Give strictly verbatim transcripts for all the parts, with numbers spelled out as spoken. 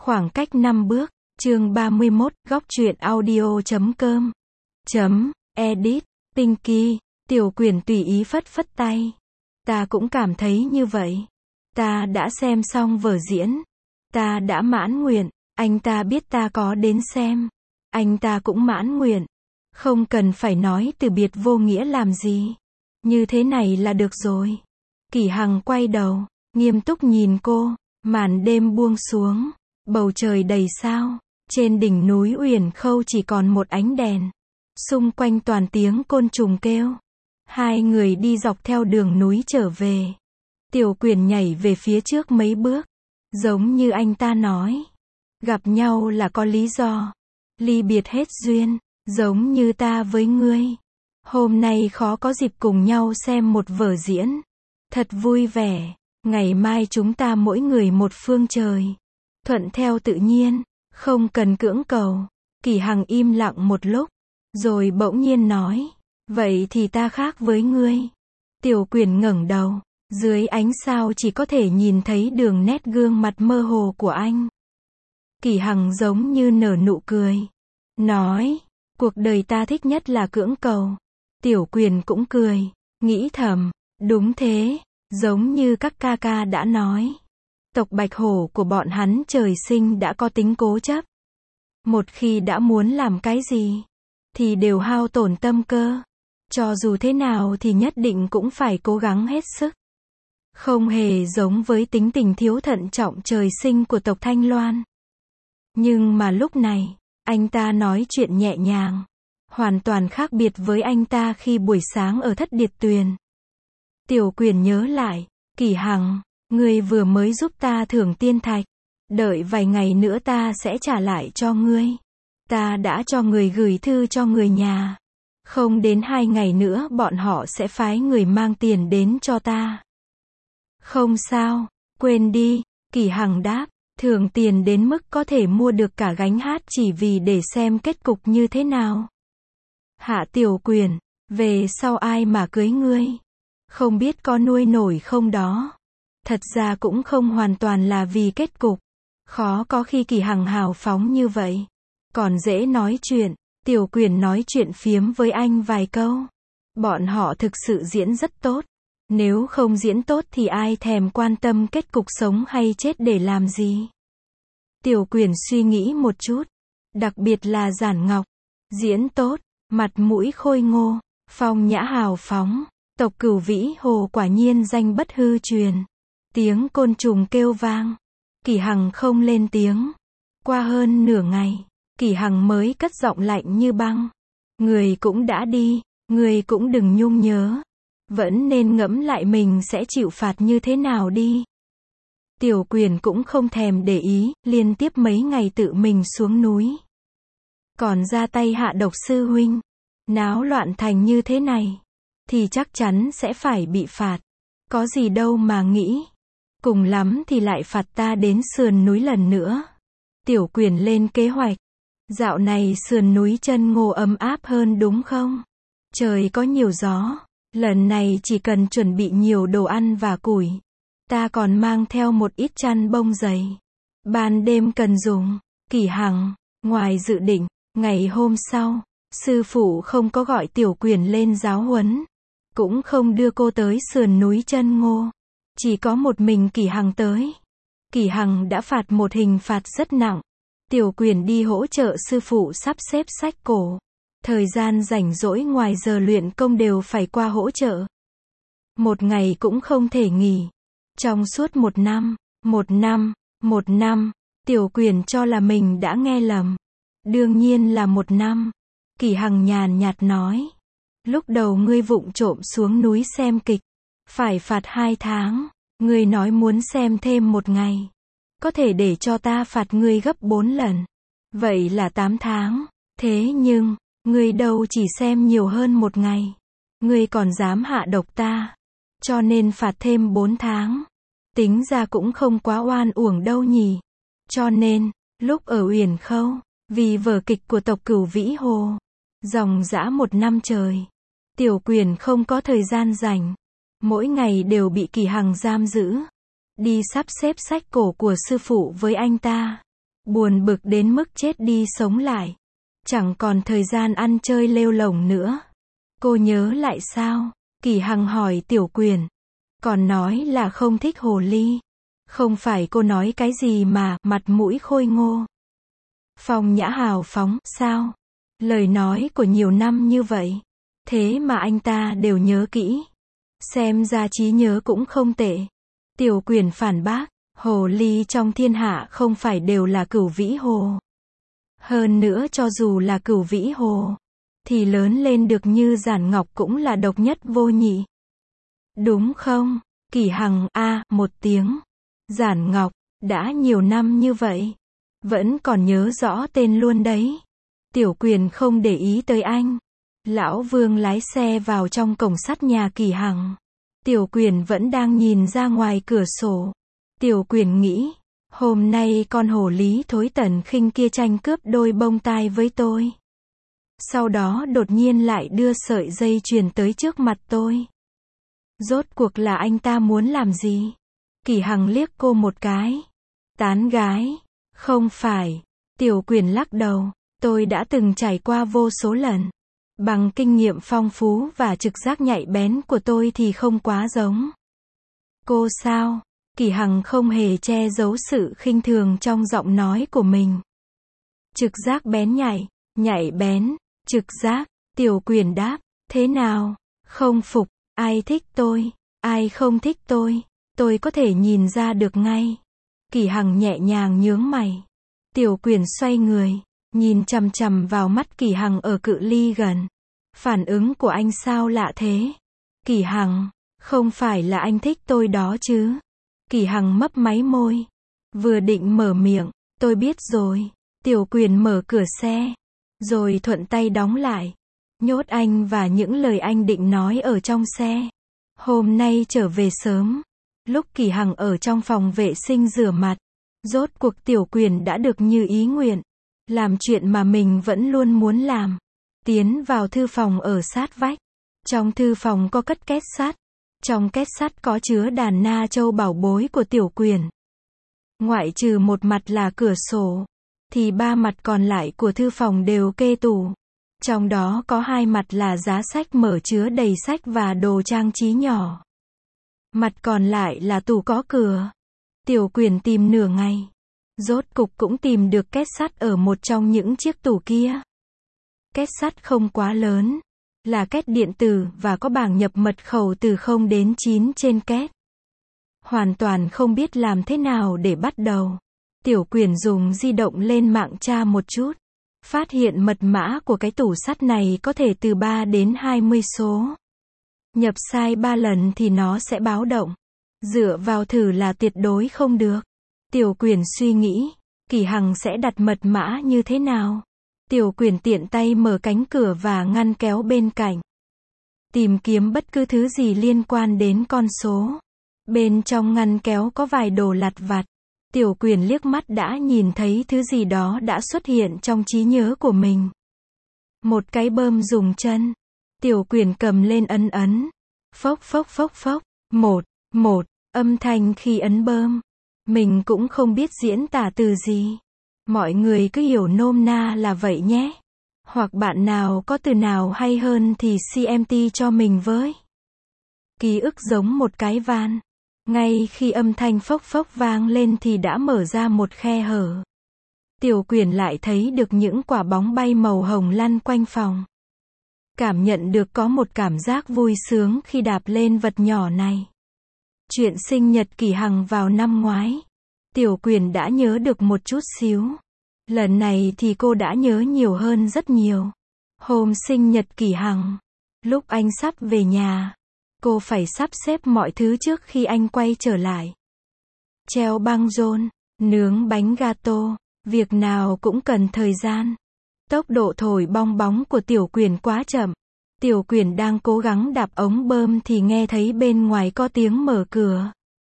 Khoảng cách năm bước, chương ba mươi mốt, góc truyện audio chấm com. Chấm, edit, Pinky, Tiểu Quyển tùy ý phất phất tay. Ta cũng cảm thấy như vậy. Ta đã xem xong vở diễn. Ta đã mãn nguyện, anh ta biết ta có đến xem. Anh ta cũng mãn nguyện. Không cần phải nói từ biệt vô nghĩa làm gì. Như thế này là được rồi. Kỷ Hằng quay đầu, nghiêm túc nhìn cô, màn đêm buông xuống. Bầu trời đầy sao, trên đỉnh núi Uyển Khâu chỉ còn một ánh đèn. Xung quanh toàn tiếng côn trùng kêu. Hai người đi dọc theo đường núi trở về. Tiểu Quyển nhảy về phía trước mấy bước. Giống như anh ta nói. Gặp nhau là có lý do. Ly biệt hết duyên, giống như ta với ngươi. Hôm nay khó có dịp cùng nhau xem một vở diễn. Thật vui vẻ. Ngày mai chúng ta mỗi người một phương trời. Thuận theo tự nhiên, không cần cưỡng cầu. Kỷ Hằng im lặng một lúc, rồi bỗng nhiên nói, vậy thì ta khác với ngươi. Tiểu Quyển ngẩng đầu, dưới ánh sao chỉ có thể nhìn thấy đường nét gương mặt mơ hồ của anh. Kỷ Hằng giống như nở nụ cười, nói, cuộc đời ta thích nhất là cưỡng cầu. Tiểu Quyển cũng cười, nghĩ thầm, đúng thế, giống như các ca ca đã nói. Tộc Bạch Hổ của bọn hắn trời sinh đã có tính cố chấp. Một khi đã muốn làm cái gì, thì đều hao tổn tâm cơ. Cho dù thế nào thì nhất định cũng phải cố gắng hết sức. Không hề giống với tính tình thiếu thận trọng trời sinh của tộc Thanh Loan. Nhưng mà lúc này, anh ta nói chuyện nhẹ nhàng. Hoàn toàn khác biệt với anh ta khi buổi sáng ở Thất Điệt Tuyền. Tiểu Quyển nhớ lại, Kỷ Hằng, ngươi vừa mới giúp ta thưởng tiên thạch. Đợi vài ngày nữa ta sẽ trả lại cho ngươi. Ta đã cho người gửi thư cho người nhà. Không đến hai ngày nữa bọn họ sẽ phái người mang tiền đến cho ta. Không sao, quên đi, Kỷ Hằng đáp, thưởng tiền đến mức có thể mua được cả gánh hát chỉ vì để xem kết cục như thế nào. Hạ Tiểu Quyển, về sau ai mà cưới ngươi? Không biết có nuôi nổi không đó? Thật ra cũng không hoàn toàn là vì kết cục. Khó có khi Kỷ Hằng hào phóng như vậy. Còn dễ nói chuyện. Tiểu Quyển nói chuyện phiếm với anh vài câu. Bọn họ thực sự diễn rất tốt. Nếu không diễn tốt thì ai thèm quan tâm kết cục sống hay chết để làm gì? Tiểu Quyển suy nghĩ một chút. Đặc biệt là Giản Ngọc. Diễn tốt, mặt mũi khôi ngô, phong nhã hào phóng. Tộc Cửu Vĩ Hồ quả nhiên danh bất hư truyền. Tiếng côn trùng kêu vang. Kỷ Hằng không lên tiếng. Qua hơn nửa ngày, Kỷ Hằng mới cất giọng lạnh như băng. Người cũng đã đi, người cũng đừng nhung nhớ. Vẫn nên ngẫm lại mình sẽ chịu phạt như thế nào đi. Tiểu Quyển cũng không thèm để ý, liên tiếp mấy ngày tự mình xuống núi. Còn ra tay hạ độc sư huynh. Náo loạn thành như thế này, thì chắc chắn sẽ phải bị phạt. Có gì đâu mà nghĩ. Cùng lắm thì lại phạt ta đến sườn núi lần nữa. Tiểu Quyển lên kế hoạch. Dạo này sườn núi Chân Ngô ấm áp hơn đúng không? Trời có nhiều gió. Lần này chỉ cần chuẩn bị nhiều đồ ăn và củi. Ta còn mang theo một ít chăn bông dày. Ban đêm cần dùng. Kỷ Hằng, ngoài dự định, ngày hôm sau, sư phụ không có gọi Tiểu Quyển lên giáo huấn. Cũng không đưa cô tới sườn núi Chân Ngô. Chỉ có một mình Kỷ Hằng tới. Kỷ Hằng đã phạt một hình phạt rất nặng. Tiểu Quyển đi hỗ trợ sư phụ sắp xếp sách cổ. Thời gian rảnh rỗi ngoài giờ luyện công đều phải qua hỗ trợ. Một ngày cũng không thể nghỉ. Trong suốt một năm, một năm, một năm, Tiểu Quyển cho là mình đã nghe lầm. Đương nhiên là một năm. Kỷ Hằng nhàn nhạt nói. Lúc đầu ngươi vụng trộm xuống núi xem kịch. Phải phạt hai tháng. Ngươi nói muốn xem thêm một ngày. Có thể để cho ta phạt ngươi gấp bốn lần. Vậy là tám tháng. Thế nhưng, ngươi đâu chỉ xem nhiều hơn một ngày. Ngươi còn dám hạ độc ta. Cho nên phạt thêm bốn tháng. Tính ra cũng không quá oan uổng đâu nhỉ. Cho nên, lúc ở Uyển Khâu, vì vở kịch của tộc Cửu Vĩ Hồ, dòng dã một năm trời, Tiểu Quyển không có thời gian rảnh. Mỗi ngày đều bị Kỷ Hằng giam giữ. Đi sắp xếp sách cổ của sư phụ với anh ta. Buồn bực đến mức chết đi sống lại. Chẳng còn thời gian ăn chơi lêu lổng nữa. Cô nhớ lại sao? Kỳ Hằng hỏi Tiểu Quyền. Còn nói là không thích hồ ly. Không phải cô nói cái gì mà, mặt mũi khôi ngô. Phong nhã hào phóng, sao? Lời nói của nhiều năm như vậy. Thế mà anh ta đều nhớ kỹ. Xem ra trí nhớ cũng không tệ. Tiểu Quyền phản bác, hồ ly trong thiên hạ không phải đều là Cửu Vĩ Hồ. Hơn nữa cho dù là Cửu Vĩ Hồ, thì lớn lên được như Giản Ngọc cũng là độc nhất vô nhị. Đúng không? Kỳ Hằng a à, một tiếng. Giản Ngọc, đã nhiều năm như vậy. Vẫn còn nhớ rõ tên luôn đấy. Tiểu Quyền không để ý tới anh. Lão Vương lái xe vào trong cổng sắt nhà Kỳ Hằng. Tiểu Quyền vẫn đang nhìn ra ngoài cửa sổ. Tiểu Quyền nghĩ, hôm nay con hồ lý thối Tần Khinh kia tranh cướp đôi bông tai với tôi. Sau đó đột nhiên lại đưa sợi dây chuyền tới trước mặt tôi. Rốt cuộc là anh ta muốn làm gì? Kỳ Hằng liếc cô một cái. Tán gái. Không phải. Tiểu Quyền lắc đầu. Tôi đã từng trải qua vô số lần. Bằng kinh nghiệm phong phú và trực giác nhạy bén của tôi thì không quá giống. Cô sao? Kỳ Hằng không hề che giấu sự khinh thường trong giọng nói của mình. Trực giác bén nhạy, nhạy bén, trực giác, Tiểu Quyền đáp, thế nào? Không phục, ai thích tôi, ai không thích tôi, tôi có thể nhìn ra được ngay. Kỳ Hằng nhẹ nhàng nhướng mày. Tiểu Quyền xoay người, nhìn chằm chằm vào mắt Kỳ Hằng ở cự ly gần. Phản ứng của anh sao lạ thế? Kỳ Hằng, không phải là anh thích tôi đó chứ? Kỳ Hằng mấp máy môi. Vừa định mở miệng, tôi biết rồi. Tiểu Quyền mở cửa xe, rồi thuận tay đóng lại. Nhốt anh và những lời anh định nói ở trong xe. Hôm nay trở về sớm. Lúc Kỳ Hằng ở trong phòng vệ sinh rửa mặt. Rốt cuộc Tiểu Quyền đã được như ý nguyện. Làm chuyện mà mình vẫn luôn muốn làm. Tiến vào thư phòng ở sát vách. Trong thư phòng có cất két sắt. Trong két sắt có chứa đàn na châu bảo bối của Tiểu Quyền. Ngoại trừ một mặt là cửa sổ, thì ba mặt còn lại của thư phòng đều kê tủ. Trong đó có hai mặt là giá sách mở chứa đầy sách và đồ trang trí nhỏ. Mặt còn lại là tủ có cửa. Tiểu Quyền tìm nửa ngày. Rốt cục cũng tìm được két sắt ở một trong những chiếc tủ kia. Két sắt không quá lớn. Là két điện tử và có bảng nhập mật khẩu từ không đến chín trên két. Hoàn toàn không biết làm thế nào để bắt đầu. Tiểu Quyền dùng di động lên mạng tra một chút. Phát hiện mật mã của cái tủ sắt này có thể từ ba đến hai mươi số. Nhập sai ba lần thì nó sẽ báo động. Dựa vào thử là tuyệt đối không được. Tiểu Quyền suy nghĩ, Kỳ Hằng sẽ đặt mật mã như thế nào? Tiểu Quyền tiện tay mở cánh cửa và ngăn kéo bên cạnh. Tìm kiếm bất cứ thứ gì liên quan đến con số. Bên trong ngăn kéo có vài đồ lặt vặt. Tiểu Quyền liếc mắt đã nhìn thấy thứ gì đó đã xuất hiện trong trí nhớ của mình. Một cái bơm dùng chân. Tiểu Quyền cầm lên ấn ấn. Phốc phốc phốc phốc. Một, một, âm thanh khi ấn bơm. Mình cũng không biết diễn tả từ gì. Mọi người cứ hiểu nôm na là vậy nhé. Hoặc bạn nào có từ nào hay hơn thì xê em tê cho mình với. Ký ức giống một cái van. Ngay khi âm thanh phốc phốc vang lên thì đã mở ra một khe hở. Tiểu Quyền lại thấy được những quả bóng bay màu hồng lăn quanh phòng. Cảm nhận được có một cảm giác vui sướng khi đạp lên vật nhỏ này. Chuyện sinh nhật Kỳ Hằng vào năm ngoái. Tiểu Quyền đã nhớ được một chút xíu. Lần này thì cô đã nhớ nhiều hơn rất nhiều. Hôm sinh nhật Kỳ Hằng. Lúc anh sắp về nhà. Cô phải sắp xếp mọi thứ trước khi anh quay trở lại. Treo băng rôn, nướng bánh gato, việc nào cũng cần thời gian. Tốc độ thổi bong bóng của Tiểu Quyền quá chậm. Tiểu Quyền đang cố gắng đạp ống bơm thì nghe thấy bên ngoài có tiếng mở cửa.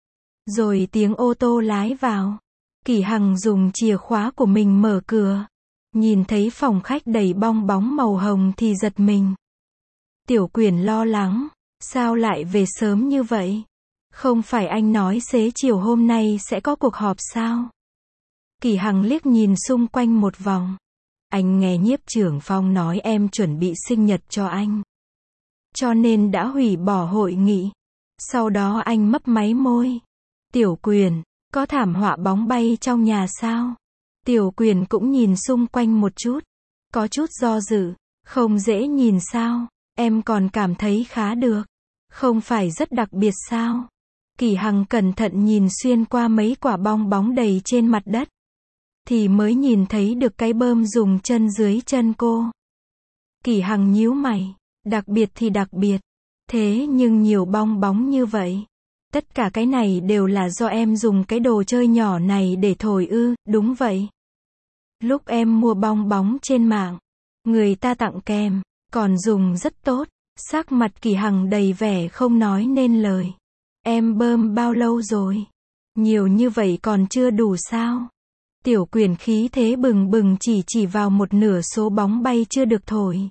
Rồi tiếng ô tô lái vào. Kỳ Hằng dùng chìa khóa của mình mở cửa. Nhìn thấy phòng khách đầy bong bóng màu hồng thì giật mình. Tiểu Quyền lo lắng. Sao lại về sớm như vậy? Không phải anh nói xế chiều hôm nay sẽ có cuộc họp sao? Kỳ Hằng liếc nhìn xung quanh một vòng. Anh nghe nhiếp trưởng Phong nói em chuẩn bị sinh nhật cho anh, cho nên đã hủy bỏ hội nghị. Sau đó anh mấp máy môi. Tiểu Quyền, có thảm họa bóng bay trong nhà sao? Tiểu Quyền cũng nhìn xung quanh một chút, có chút do dự. Không dễ nhìn sao? Em còn cảm thấy khá được. Không phải rất đặc biệt sao? Kỳ Hằng cẩn thận nhìn xuyên qua mấy quả bong bóng đầy trên mặt đất, thì mới nhìn thấy được cái bơm dùng chân dưới chân cô. Kỳ Hằng nhíu mày. Đặc biệt thì đặc biệt. Thế nhưng nhiều bong bóng như vậy. Tất cả cái này đều là do em dùng cái đồ chơi nhỏ này để thổi ư? Đúng vậy. Lúc em mua bong bóng trên mạng, người ta tặng kèm, còn dùng rất tốt. Sắc mặt Kỳ Hằng đầy vẻ không nói nên lời. Em bơm bao lâu rồi? Nhiều như vậy còn chưa đủ sao? Tiểu Quyền khí thế bừng bừng chỉ chỉ vào một nửa số bóng bay chưa được thổi.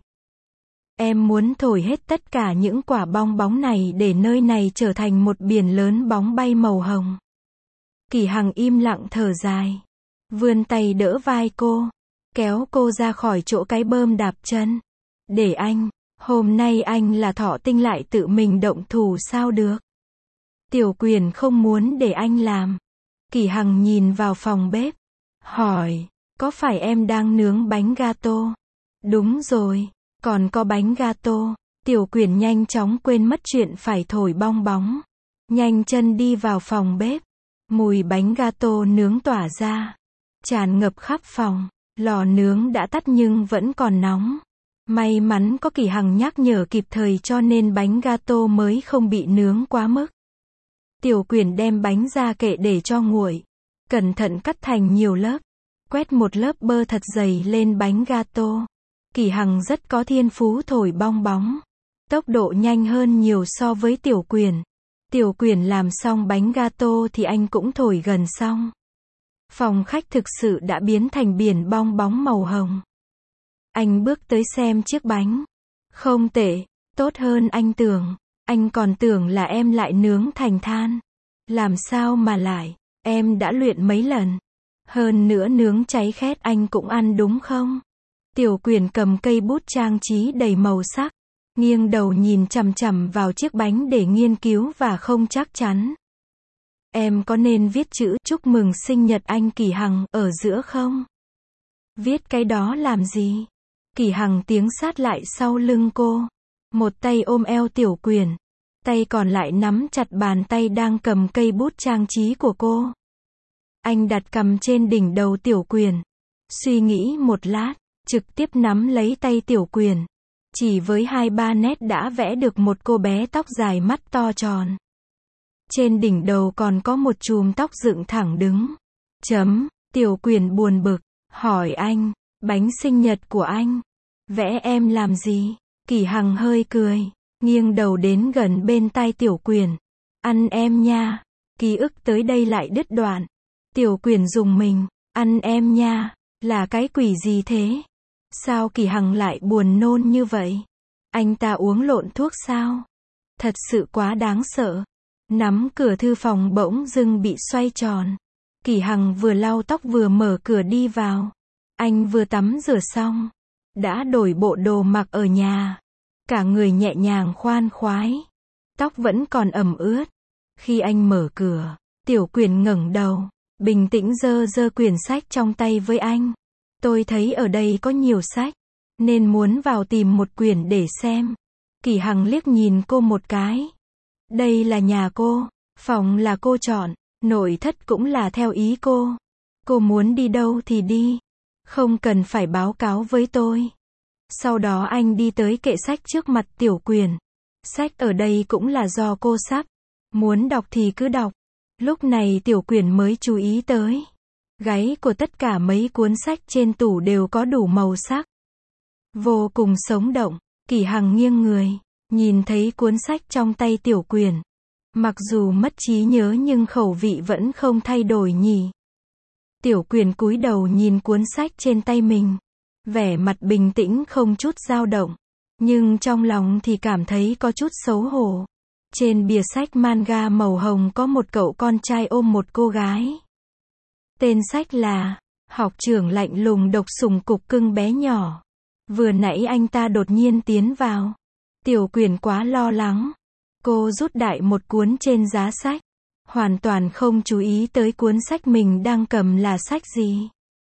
Em muốn thổi hết tất cả những quả bong bóng này để nơi này trở thành một biển lớn bóng bay màu hồng. Kỳ Hằng im lặng thở dài, vươn tay đỡ vai cô, kéo cô ra khỏi chỗ cái bơm đạp chân. Để anh, hôm nay anh là thọ tinh lại tự mình động thủ sao được? Tiểu Quyền không muốn để anh làm. Kỳ Hằng nhìn vào phòng bếp, hỏi, có phải em đang nướng bánh gato? Đúng rồi, còn có bánh gato. Tiểu Quyền nhanh chóng quên mất chuyện phải thổi bong bóng, nhanh chân đi vào phòng bếp. Mùi bánh gato nướng tỏa ra, tràn ngập khắp phòng. Lò nướng đã tắt nhưng vẫn còn nóng. May mắn có Kỳ Hằng nhắc nhở kịp thời cho nên bánh gato mới không bị nướng quá mức. Tiểu Quyền đem bánh ra kệ để cho nguội, cẩn thận cắt thành nhiều lớp, quét một lớp bơ thật dày lên bánh gato. Kỳ Hằng rất có thiên phú thổi bong bóng, tốc độ nhanh hơn nhiều so với Tiểu Quyền. Tiểu Quyền làm xong bánh gato thì anh cũng thổi gần xong. Phòng khách thực sự đã biến thành biển bong bóng màu hồng. Anh bước tới xem chiếc bánh. Không tệ, tốt hơn anh tưởng. Anh còn tưởng là em lại nướng thành than. Làm sao mà lại, em đã luyện mấy lần. Hơn nữa nướng cháy khét anh cũng ăn đúng không? Tiểu Quyền cầm cây bút trang trí đầy màu sắc, nghiêng đầu nhìn chằm chằm vào chiếc bánh để nghiên cứu và không chắc chắn. Em có nên viết chữ chúc mừng sinh nhật anh Kỳ Hằng ở giữa không? Viết cái đó làm gì? Kỳ Hằng tiến sát lại sau lưng cô, một tay ôm eo Tiểu Quyền, tay còn lại nắm chặt bàn tay đang cầm cây bút trang trí của cô. Anh đặt cằm trên đỉnh đầu Tiểu Quyền, suy nghĩ một lát, trực tiếp nắm lấy tay Tiểu Quyền. Chỉ với hai ba nét đã vẽ được một cô bé tóc dài mắt to tròn. Trên đỉnh đầu còn có một chùm tóc dựng thẳng đứng. Chấm, Tiểu Quyền buồn bực, hỏi anh, bánh sinh nhật của anh, vẽ em làm gì? Kỳ Hằng hơi cười, nghiêng đầu đến gần bên tai Tiểu Quyền. Ăn em nha. Ký ức tới đây lại đứt đoạn. Tiểu Quyền rùng mình, ăn em nha, là cái quỷ gì thế? Sao Kỳ Hằng lại buồn nôn như vậy? Anh ta uống lộn thuốc sao? Thật sự quá đáng sợ. Nắm cửa thư phòng bỗng dưng bị xoay tròn. Kỳ Hằng vừa lau tóc vừa mở cửa đi vào. Anh vừa tắm rửa xong, đã đổi bộ đồ mặc ở nhà. Cả người nhẹ nhàng khoan khoái, tóc vẫn còn ẩm ướt. Khi anh mở cửa, Tiểu Quyền ngẩng đầu, bình tĩnh giơ giơ quyển sách trong tay với anh. Tôi thấy ở đây có nhiều sách, nên muốn vào tìm một quyển để xem. Kỳ Hằng liếc nhìn cô một cái. Đây là nhà cô, phòng là cô chọn, nội thất cũng là theo ý cô. Cô muốn đi đâu thì đi, không cần phải báo cáo với tôi. Sau đó anh đi tới kệ sách trước mặt Tiểu Quyền. Sách ở đây cũng là do cô sắp, muốn đọc thì cứ đọc. Lúc này Tiểu Quyền mới chú ý tới, gáy của tất cả mấy cuốn sách trên tủ đều có đủ màu sắc, vô cùng sống động. Kỳ Hằng nghiêng người, nhìn thấy cuốn sách trong tay Tiểu Quyền. Mặc dù mất trí nhớ nhưng khẩu vị vẫn không thay đổi nhỉ. Tiểu Quyền cúi đầu nhìn cuốn sách trên tay mình, vẻ mặt bình tĩnh không chút dao động, nhưng trong lòng thì cảm thấy có chút xấu hổ. Trên bìa sách manga màu hồng có một cậu con trai ôm một cô gái. Tên sách là Học trưởng lạnh lùng độc sủng cục cưng bé nhỏ. Vừa nãy anh ta đột nhiên tiến vào. Tiểu Quyển quá lo lắng. Cô rút đại một cuốn trên giá sách. Hoàn toàn không chú ý tới cuốn sách mình đang cầm là sách gì.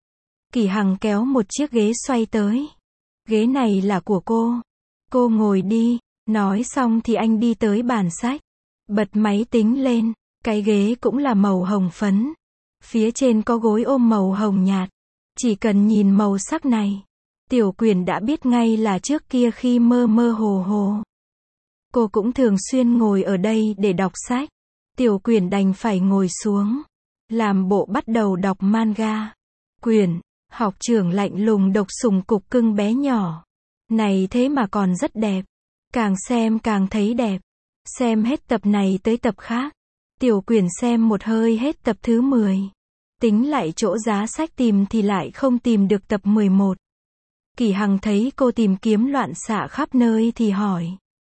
Kỳ Hằng kéo một chiếc ghế xoay tới. Ghế này là của cô. Cô ngồi đi. Nói xong thì anh đi tới bàn sách. Bật máy tính lên. Cái ghế cũng là màu hồng phấn. Phía trên có gối ôm màu hồng nhạt. Chỉ cần nhìn màu sắc này, Tiểu Quyển đã biết ngay là trước kia khi mơ mơ hồ hồ. Cô cũng thường xuyên ngồi ở đây để đọc sách. Tiểu Quyển đành phải ngồi xuống. Làm bộ bắt đầu đọc manga. Quyển, học trưởng lạnh lùng độc sủng cục cưng bé nhỏ. Này thế mà còn rất đẹp. Càng xem càng thấy đẹp. Xem hết tập này tới tập khác. Tiểu Quyển xem một hơi hết tập thứ mười. Tính lại chỗ giá sách tìm thì lại không tìm được tập mười một. Kỳ Hằng thấy cô tìm kiếm loạn xạ khắp nơi thì hỏi.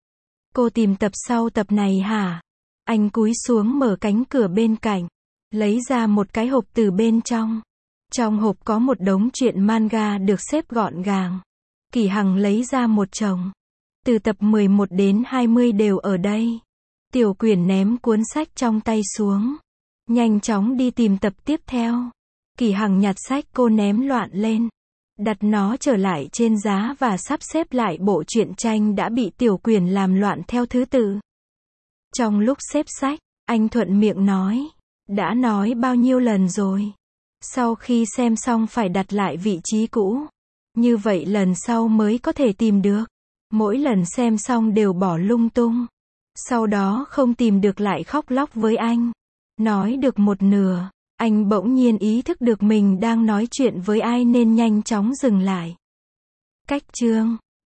Cô tìm tập sau tập này hả? Anh cúi xuống mở cánh cửa bên cạnh. Lấy ra một cái hộp từ bên trong. Trong hộp có một đống truyện manga được xếp gọn gàng. Kỳ Hằng lấy ra một chồng. Từ tập mười một đến hai mươi đều ở đây. Tiểu Quyển ném cuốn sách trong tay xuống. Nhanh chóng đi tìm tập tiếp theo. Kỳ Hằng nhặt sách cô ném loạn lên. Đặt nó trở lại trên giá và sắp xếp lại bộ truyện tranh đã bị Tiểu Quyển làm loạn theo thứ tự. Trong lúc xếp sách, anh thuận miệng nói. Đã nói bao nhiêu lần rồi. Sau khi xem xong phải đặt lại vị trí cũ. Như vậy lần sau mới có thể tìm được. Mỗi lần xem xong đều bỏ lung tung. Sau đó không tìm được lại khóc lóc với anh. Nói được một nửa, anh bỗng nhiên ý thức được mình đang nói chuyện với ai nên nhanh chóng dừng lại. Cách chương